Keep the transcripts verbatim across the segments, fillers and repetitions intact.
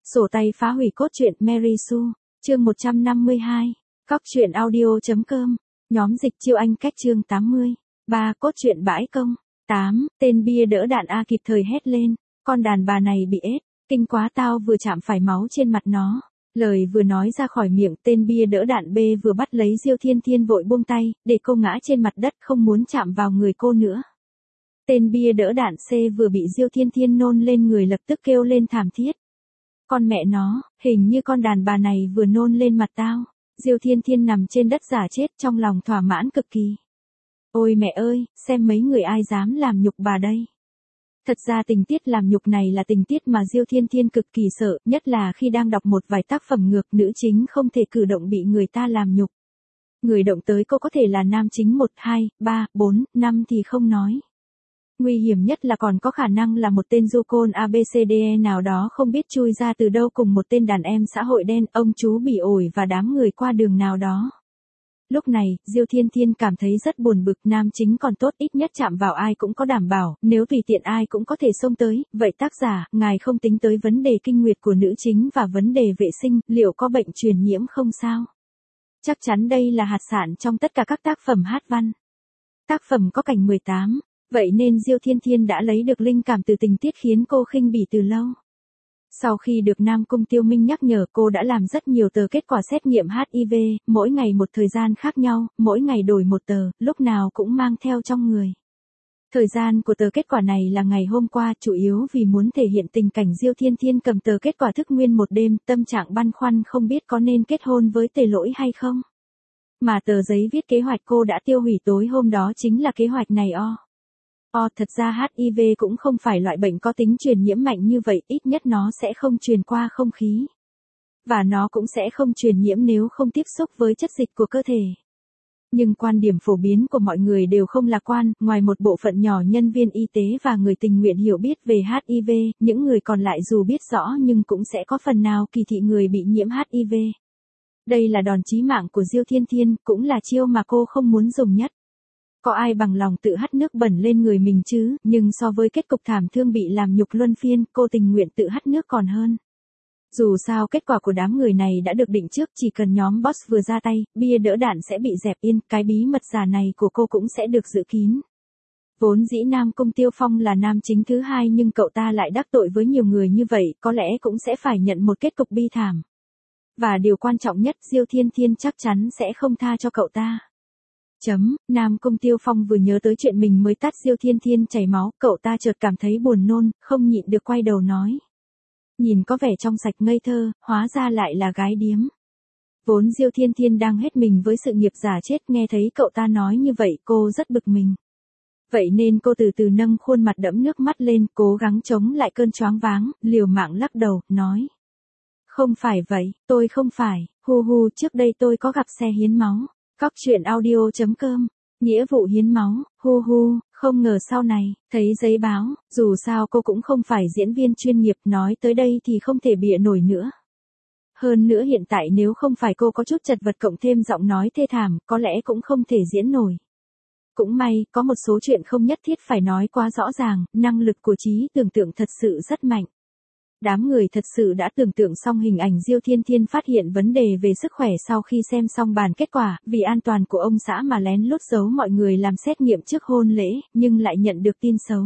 Sổ tay phá hủy cốt truyện Mary Sue, chương một trăm năm mươi hai, cóc truyện audio.com, nhóm dịch chiêu anh cách chương tám mươi, ba cốt truyện bãi công, tám, tên bia đỡ đạn A kịp thời hét lên, con đàn bà này bị ết, kinh quá tao vừa chạm phải máu trên mặt nó. Lời vừa nói ra khỏi miệng tên bia đỡ đạn B vừa bắt lấy Diêu Thiên Thiên vội buông tay, để cô ngã trên mặt đất không muốn chạm vào người cô nữa. Tên bia đỡ đạn C vừa bị Diêu Thiên Thiên nôn lên người lập tức kêu lên thảm thiết. Con mẹ nó, hình như con đàn bà này vừa nôn lên mặt tao. Diêu Thiên Thiên nằm trên đất giả chết trong lòng thỏa mãn cực kỳ. Ôi mẹ ơi, xem mấy người ai dám làm nhục bà đây. Thật ra tình tiết làm nhục này là tình tiết mà Diêu Thiên Thiên cực kỳ sợ, nhất là khi đang đọc một vài tác phẩm ngược nữ chính không thể cử động bị người ta làm nhục. Người động tới cô có thể là nam chính một, hai, ba, bốn, năm thì không nói. Nguy hiểm nhất là còn có khả năng là một tên du côn a bê xê đê e nào đó không biết chui ra từ đâu cùng một tên đàn em xã hội đen, ông chú bị ổi và đám người qua đường nào đó. Lúc này, Diêu Thiên Thiên cảm thấy rất buồn bực, nam chính còn tốt ít nhất chạm vào ai cũng có đảm bảo, nếu tùy tiện ai cũng có thể xông tới, vậy tác giả, ngài không tính tới vấn đề kinh nguyệt của nữ chính và vấn đề vệ sinh, liệu có bệnh truyền nhiễm không sao? Chắc chắn đây là hạt sản trong tất cả các tác phẩm hát văn. Tác phẩm có cảnh mười tám, vậy nên Diêu Thiên Thiên đã lấy được linh cảm từ tình tiết khiến cô khinh bỉ từ lâu. Sau khi được Nam Cung Tiêu Minh nhắc nhở cô đã làm rất nhiều tờ kết quả xét nghiệm hát i vê, mỗi ngày một thời gian khác nhau, mỗi ngày đổi một tờ, lúc nào cũng mang theo trong người. Thời gian của tờ kết quả này là ngày hôm qua, chủ yếu vì muốn thể hiện tình cảnh Diêu Thiên Thiên cầm tờ kết quả thức nguyên một đêm, tâm trạng băn khoăn không biết có nên kết hôn với Tề Lỗi hay không. Mà tờ giấy viết kế hoạch cô đã tiêu hủy tối hôm đó chính là kế hoạch này o. O, thật ra hát i vê cũng không phải loại bệnh có tính truyền nhiễm mạnh như vậy, ít nhất nó sẽ không truyền qua không khí. Và nó cũng sẽ không truyền nhiễm nếu không tiếp xúc với chất dịch của cơ thể. Nhưng quan điểm phổ biến của mọi người đều không lạc quan, ngoài một bộ phận nhỏ nhân viên y tế và người tình nguyện hiểu biết về hát i vê, những người còn lại dù biết rõ nhưng cũng sẽ có phần nào kỳ thị người bị nhiễm hát i vê. Đây là đòn chí mạng của Diêu Thiên Thiên, cũng là chiêu mà cô không muốn dùng nhất. Có ai bằng lòng tự hắt nước bẩn lên người mình chứ, nhưng so với kết cục thảm thương bị làm nhục luân phiên, cô tình nguyện tự hắt nước còn hơn. Dù sao kết quả của đám người này đã được định trước, chỉ cần nhóm boss vừa ra tay, bia đỡ đạn sẽ bị dẹp yên, cái bí mật giả này của cô cũng sẽ được giữ kín. Vốn dĩ Nam Cung Tiêu Phong là nam chính thứ hai nhưng cậu ta lại đắc tội với nhiều người như vậy, có lẽ cũng sẽ phải nhận một kết cục bi thảm. Và điều quan trọng nhất, Diêu Thiên Thiên chắc chắn sẽ không tha cho cậu ta. Chấm, Nam Cung Tiêu Phong vừa nhớ tới chuyện mình mới tát Diêu Thiên Thiên chảy máu, cậu ta chợt cảm thấy buồn nôn, không nhịn được quay đầu nói. Nhìn có vẻ trong sạch ngây thơ, hóa ra lại là gái điếm. Vốn Diêu Thiên Thiên đang hết mình với sự nghiệp giả chết, nghe thấy cậu ta nói như vậy cô rất bực mình. Vậy nên cô từ từ nâng khuôn mặt đẫm nước mắt lên, cố gắng chống lại cơn choáng váng, liều mạng lắc đầu, nói. Không phải vậy, tôi không phải, hu hu, trước đây tôi có gặp xe hiến máu. Cóc truyện audio.com, nghĩa vụ hiến máu, hu hu, không ngờ sau này, thấy giấy báo, dù sao cô cũng không phải diễn viên chuyên nghiệp, nói tới đây thì không thể bịa nổi nữa. Hơn nữa hiện tại nếu không phải cô có chút chật vật cộng thêm giọng nói thê thảm, có lẽ cũng không thể diễn nổi. Cũng may, có một số chuyện không nhất thiết phải nói quá rõ ràng, năng lực của trí tưởng tượng thật sự rất mạnh. Đám người thật sự đã tưởng tượng xong hình ảnh Diêu Thiên Thiên phát hiện vấn đề về sức khỏe sau khi xem xong bản kết quả, vì an toàn của ông xã mà lén lút giấu mọi người làm xét nghiệm trước hôn lễ, nhưng lại nhận được tin xấu.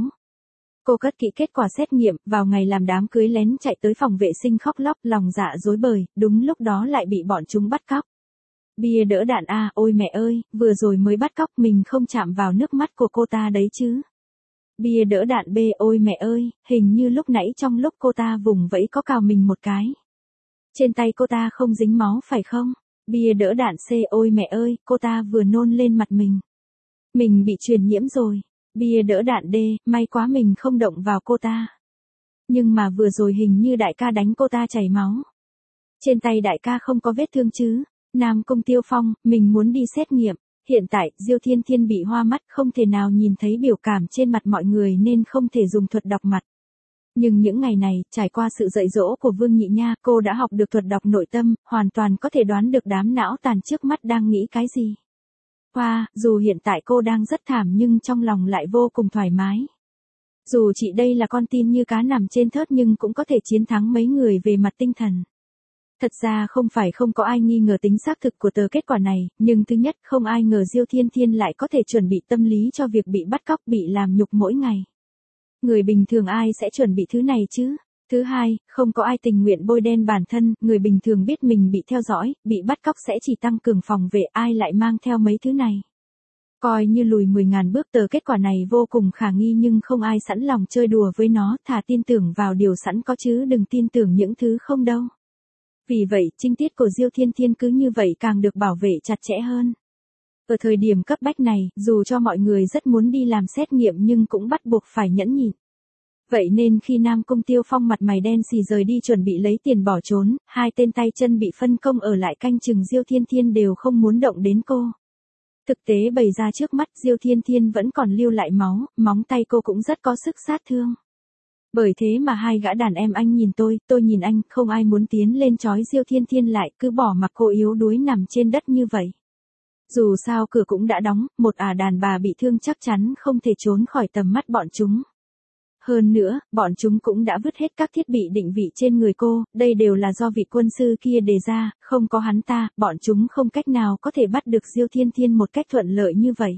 Cô cất kỹ kết quả xét nghiệm, vào ngày làm đám cưới lén chạy tới phòng vệ sinh khóc lóc, lòng dạ rối bời, đúng lúc đó lại bị bọn chúng bắt cóc. Bia đỡ đạn A, ôi mẹ ơi, vừa rồi mới bắt cóc mình không chạm vào nước mắt của cô ta đấy chứ. Bia đỡ đạn B, ôi mẹ ơi, hình như lúc nãy trong lúc cô ta vùng vẫy có cào mình một cái. Trên tay cô ta không dính máu phải không? Bia đỡ đạn C, ôi mẹ ơi, cô ta vừa nôn lên mặt mình. Mình bị truyền nhiễm rồi. Bia đỡ đạn D, may quá mình không động vào cô ta. Nhưng mà vừa rồi hình như đại ca đánh cô ta chảy máu. Trên tay đại ca không có vết thương chứ? Nam Cung Tiêu Phong, mình muốn đi xét nghiệm. Hiện tại, Diêu Thiên Thiên bị hoa mắt, không thể nào nhìn thấy biểu cảm trên mặt mọi người nên không thể dùng thuật đọc mặt. Nhưng những ngày này, trải qua sự dạy dỗ của Vương Nhị Nha, cô đã học được thuật đọc nội tâm, hoàn toàn có thể đoán được đám não tàn trước mắt đang nghĩ cái gì. Wow, dù hiện tại cô đang rất thảm nhưng trong lòng lại vô cùng thoải mái. Dù chị đây là con tin như cá nằm trên thớt nhưng cũng có thể chiến thắng mấy người về mặt tinh thần. Thật ra không phải không có ai nghi ngờ tính xác thực của tờ kết quả này, nhưng thứ nhất không ai ngờ Diêu Thiên Thiên lại có thể chuẩn bị tâm lý cho việc bị bắt cóc bị làm nhục mỗi ngày. Người bình thường ai sẽ chuẩn bị thứ này chứ? Thứ hai, không có ai tình nguyện bôi đen bản thân, người bình thường biết mình bị theo dõi, bị bắt cóc sẽ chỉ tăng cường phòng vệ, ai lại mang theo mấy thứ này. Coi như lùi mười ngàn bước, tờ kết quả này vô cùng khả nghi nhưng không ai sẵn lòng chơi đùa với nó, thà tin tưởng vào điều sẵn có chứ đừng tin tưởng những thứ không đâu. Vì vậy, trinh tiết của Diêu Thiên Thiên cứ như vậy càng được bảo vệ chặt chẽ hơn. Ở thời điểm cấp bách này, dù cho mọi người rất muốn đi làm xét nghiệm nhưng cũng bắt buộc phải nhẫn nhịn. Vậy nên khi Nam Cung Tiêu Phong mặt mày đen xì rời đi chuẩn bị lấy tiền bỏ trốn, hai tên tay chân bị phân công ở lại canh chừng Diêu Thiên Thiên đều không muốn động đến cô. Thực tế bày ra trước mắt, Diêu Thiên Thiên vẫn còn lưu lại máu, móng tay cô cũng rất có sức sát thương. Bởi thế mà hai gã đàn em anh nhìn tôi, tôi nhìn anh, không ai muốn tiến lên trói Diêu Thiên Thiên lại, cứ bỏ mặc cô yếu đuối nằm trên đất như vậy. Dù sao cửa cũng đã đóng, một ả đàn bà bị thương chắc chắn không thể trốn khỏi tầm mắt bọn chúng. Hơn nữa, bọn chúng cũng đã vứt hết các thiết bị định vị trên người cô, đây đều là do vị quân sư kia đề ra, không có hắn ta, bọn chúng không cách nào có thể bắt được Diêu Thiên Thiên một cách thuận lợi như vậy.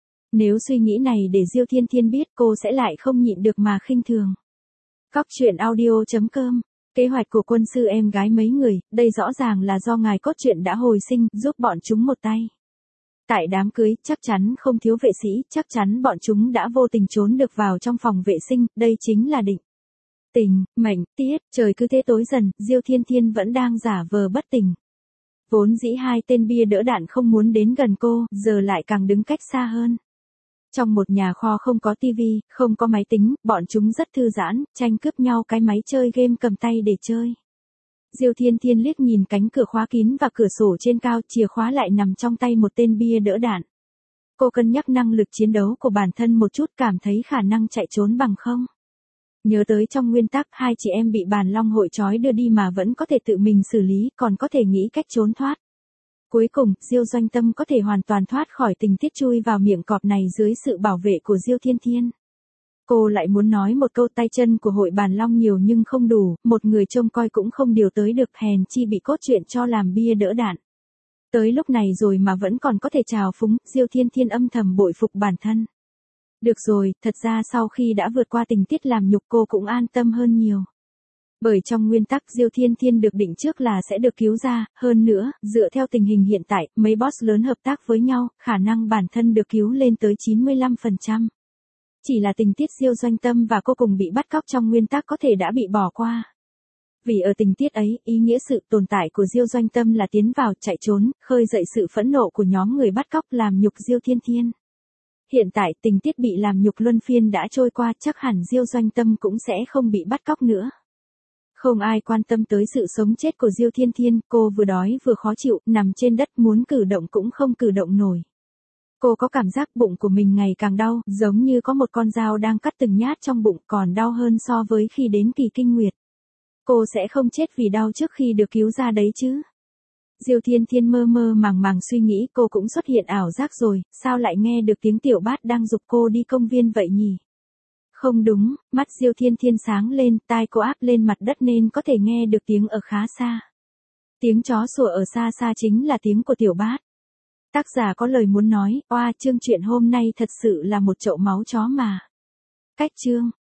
Nếu suy nghĩ này để Diêu Thiên Thiên biết cô sẽ lại không nhịn được mà khinh thường. Cóc truyện audio chấm com. Kế hoạch của quân sư em gái mấy người, đây rõ ràng là do ngài cốt truyện đã hồi sinh, giúp bọn chúng một tay. Tại đám cưới, chắc chắn không thiếu vệ sĩ, chắc chắn bọn chúng đã vô tình trốn được vào trong phòng vệ sinh, đây chính là định. Tình, mệnh, tiết, trời cứ thế tối dần, Diêu Thiên Thiên vẫn đang giả vờ bất tỉnh. Vốn dĩ hai tên bia đỡ đạn không muốn đến gần cô, giờ lại càng đứng cách xa hơn. Trong một nhà kho không có tivi, không có máy tính, bọn chúng rất thư giãn, tranh cướp nhau cái máy chơi game cầm tay để chơi. Diêu Thiên Thiên liếc nhìn cánh cửa khóa kín và cửa sổ trên cao, chìa khóa lại nằm trong tay một tên bia đỡ đạn. Cô cân nhắc năng lực chiến đấu của bản thân một chút, cảm thấy khả năng chạy trốn bằng không. Nhớ tới trong nguyên tắc hai chị em bị bàn long hội trói đưa đi mà vẫn có thể tự mình xử lý, còn có thể nghĩ cách trốn thoát. Cuối cùng, Diêu Doanh Tâm có thể hoàn toàn thoát khỏi tình tiết chui vào miệng cọp này dưới sự bảo vệ của Diêu Thiên Thiên. Cô lại muốn nói một câu tay chân của hội bàn long nhiều nhưng không đủ, một người trông coi cũng không điều tới được, hèn chi bị cốt truyện cho làm bia đỡ đạn. Tới lúc này rồi mà vẫn còn có thể trào phúng, Diêu Thiên Thiên âm thầm bội phục bản thân. Được rồi, thật ra sau khi đã vượt qua tình tiết làm nhục cô cũng an tâm hơn nhiều. Bởi trong nguyên tắc Diêu Thiên Thiên được định trước là sẽ được cứu ra, hơn nữa, dựa theo tình hình hiện tại, mấy boss lớn hợp tác với nhau, khả năng bản thân được cứu lên tới chín mươi lăm phần trăm. Chỉ là tình tiết Diêu Doanh Tâm và cô cùng bị bắt cóc trong nguyên tắc có thể đã bị bỏ qua. Vì ở tình tiết ấy, ý nghĩa sự tồn tại của Diêu Doanh Tâm là tiến vào, chạy trốn, khơi dậy sự phẫn nộ của nhóm người bắt cóc làm nhục Diêu Thiên Thiên. Hiện tại tình tiết bị làm nhục luân phiên đã trôi qua, chắc hẳn Diêu Doanh Tâm cũng sẽ không bị bắt cóc nữa. Không ai quan tâm tới sự sống chết của Diêu Thiên Thiên, cô vừa đói vừa khó chịu, nằm trên đất muốn cử động cũng không cử động nổi. Cô có cảm giác bụng của mình ngày càng đau, giống như có một con dao đang cắt từng nhát trong bụng, còn đau hơn so với khi đến kỳ kinh nguyệt. Cô sẽ không chết vì đau trước khi được cứu ra đấy chứ. Diêu Thiên Thiên mơ mơ màng màng suy nghĩ, cô cũng xuất hiện ảo giác rồi, sao lại nghe được tiếng tiểu bát đang giục cô đi công viên vậy nhỉ? Không đúng, mắt Diêu Thiên Thiên sáng lên, tai cô áp lên mặt đất nên có thể nghe được tiếng ở khá xa. Tiếng chó sủa ở xa xa chính là tiếng của tiểu bát. Tác giả có lời muốn nói, oa chương truyện hôm nay thật sự là một chậu máu chó mà. Cách chương